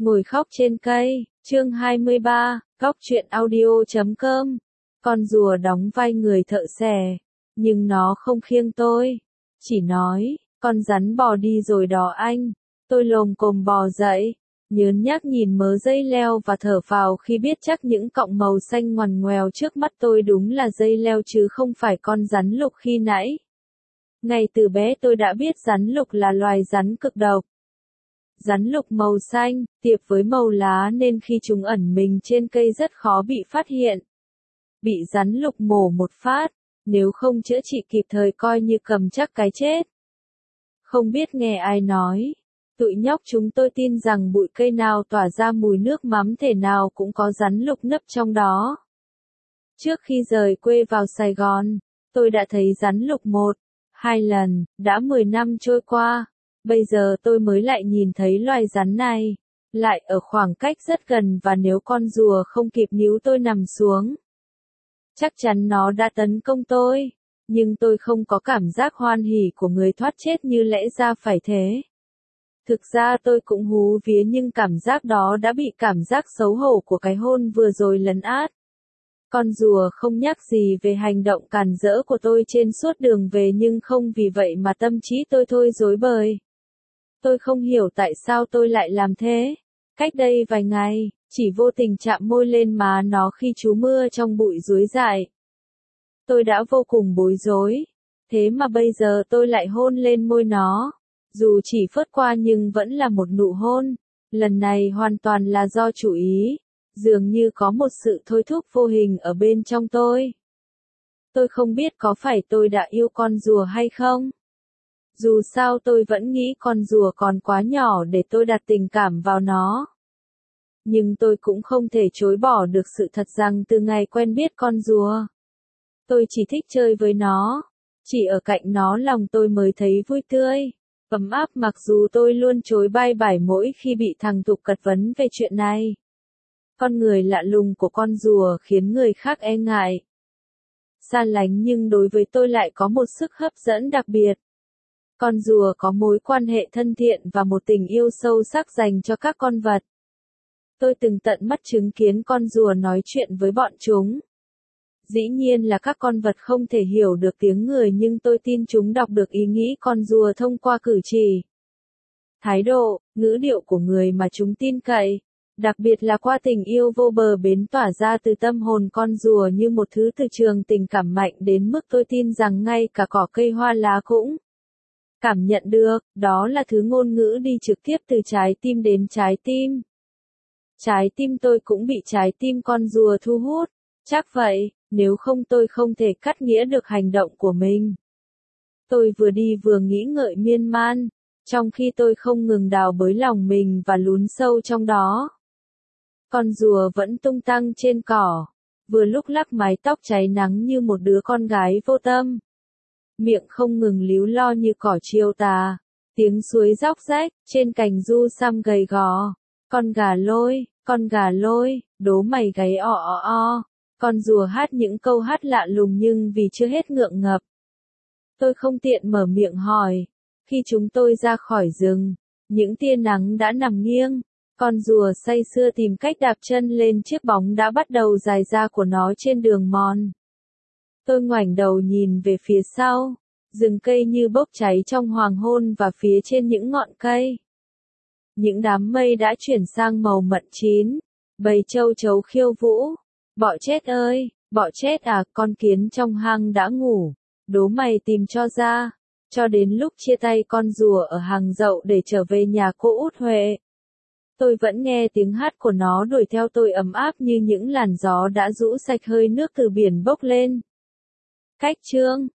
Ngồi khóc trên cây, chương 23, góc truyện audio.com. Con rùa đóng vai người thợ xẻ, nhưng nó không khiêng tôi. Chỉ nói, con rắn bò đi rồi đó anh. Tôi lồm cồm bò dậy, nhớn nhác nhìn mớ dây leo và thở phào khi biết chắc những cọng màu xanh ngoằn ngoèo trước mắt tôi đúng là dây leo chứ không phải con rắn lục khi nãy. Ngay từ bé tôi đã biết rắn lục là loài rắn cực độc. Rắn lục màu xanh, tiệp với màu lá nên khi chúng ẩn mình trên cây rất khó bị phát hiện. Bị rắn lục mổ một phát, nếu không chữa trị kịp thời coi như cầm chắc cái chết. Không biết nghe ai nói, tụi nhóc chúng tôi tin rằng bụi cây nào tỏa ra mùi nước mắm thể nào cũng có rắn lục nấp trong đó. Trước khi rời quê vào Sài Gòn, tôi đã thấy rắn lục 1-2 lần, đã 10 năm trôi qua. Bây giờ tôi mới lại nhìn thấy loài rắn này, lại ở khoảng cách rất gần và nếu con rùa không kịp níu tôi nằm xuống, chắc chắn nó đã tấn công tôi, nhưng tôi không có cảm giác hoan hỉ của người thoát chết như lẽ ra phải thế. Thực ra tôi cũng hú vía nhưng cảm giác đó đã bị cảm giác xấu hổ của cái hôn vừa rồi lấn át. Con rùa không nhắc gì về hành động càn rỡ của tôi trên suốt đường về nhưng không vì vậy mà tâm trí tôi thôi rối bời. Tôi không hiểu tại sao tôi lại làm thế. Cách đây vài ngày, chỉ vô tình chạm môi lên má nó khi trú mưa trong bụi ruối dại. Tôi đã vô cùng bối rối. Thế mà bây giờ tôi lại hôn lên môi nó. Dù chỉ phớt qua nhưng vẫn là một nụ hôn. Lần này hoàn toàn là do chủ ý. Dường như có một sự thôi thúc vô hình ở bên trong tôi. Tôi không biết có phải tôi đã yêu con rùa hay không. Dù sao tôi vẫn nghĩ con rùa còn quá nhỏ để tôi đặt tình cảm vào nó. Nhưng tôi cũng không thể chối bỏ được sự thật rằng từ ngày quen biết con rùa, tôi chỉ thích chơi với nó. Chỉ ở cạnh nó lòng tôi mới thấy vui tươi, ấm áp mặc dù tôi luôn chối bay bải mỗi khi bị thằng Tục cật vấn về chuyện này. Con người lạ lùng của con rùa khiến người khác e ngại, xa lánh nhưng đối với tôi lại có một sức hấp dẫn đặc biệt. Con rùa có mối quan hệ thân thiện và một tình yêu sâu sắc dành cho các con vật. Tôi từng tận mắt chứng kiến con rùa nói chuyện với bọn chúng. Dĩ nhiên là các con vật không thể hiểu được tiếng người nhưng tôi tin chúng đọc được ý nghĩ con rùa thông qua cử chỉ, thái độ, ngữ điệu của người mà chúng tin cậy. Đặc biệt là qua tình yêu vô bờ bến tỏa ra từ tâm hồn con rùa như một thứ từ trường tình cảm mạnh đến mức tôi tin rằng ngay cả cỏ cây hoa lá cũng cảm nhận được, đó là thứ ngôn ngữ đi trực tiếp từ trái tim đến trái tim. Trái tim tôi cũng bị trái tim con rùa thu hút, chắc vậy, nếu không tôi không thể cắt nghĩa được hành động của mình. Tôi vừa đi vừa nghĩ ngợi miên man, trong khi tôi không ngừng đào bới lòng mình và lún sâu trong đó. Con rùa vẫn tung tăng trên cỏ, vừa lúc lắc mái tóc cháy nắng như một đứa con gái vô tâm. Miệng không ngừng líu lo như cỏ chiều tà, tiếng suối róc rách, trên cành du sam gầy gò. Con gà lôi, đố mày gáy o o o. Con rùa hát những câu hát lạ lùng nhưng vì chưa hết ngượng ngập, tôi không tiện mở miệng hỏi. Khi chúng tôi ra khỏi rừng, những tia nắng đã nằm nghiêng. Con rùa say sưa tìm cách đạp chân lên chiếc bóng đã bắt đầu dài ra của nó trên đường mòn. Tôi ngoảnh đầu nhìn về phía sau, rừng cây như bốc cháy trong hoàng hôn và phía trên những ngọn cây. Những đám mây đã chuyển sang màu mận chín, bầy châu chấu khiêu vũ. Bọ chết ơi, bọ chết à, con kiến trong hang đã ngủ, đố mày tìm cho ra. Cho đến lúc chia tay con rùa ở hàng dậu để trở về nhà cô Út Huệ, tôi vẫn nghe tiếng hát của nó đuổi theo tôi ấm áp như những làn gió đã rũ sạch hơi nước từ biển bốc lên. Cách chương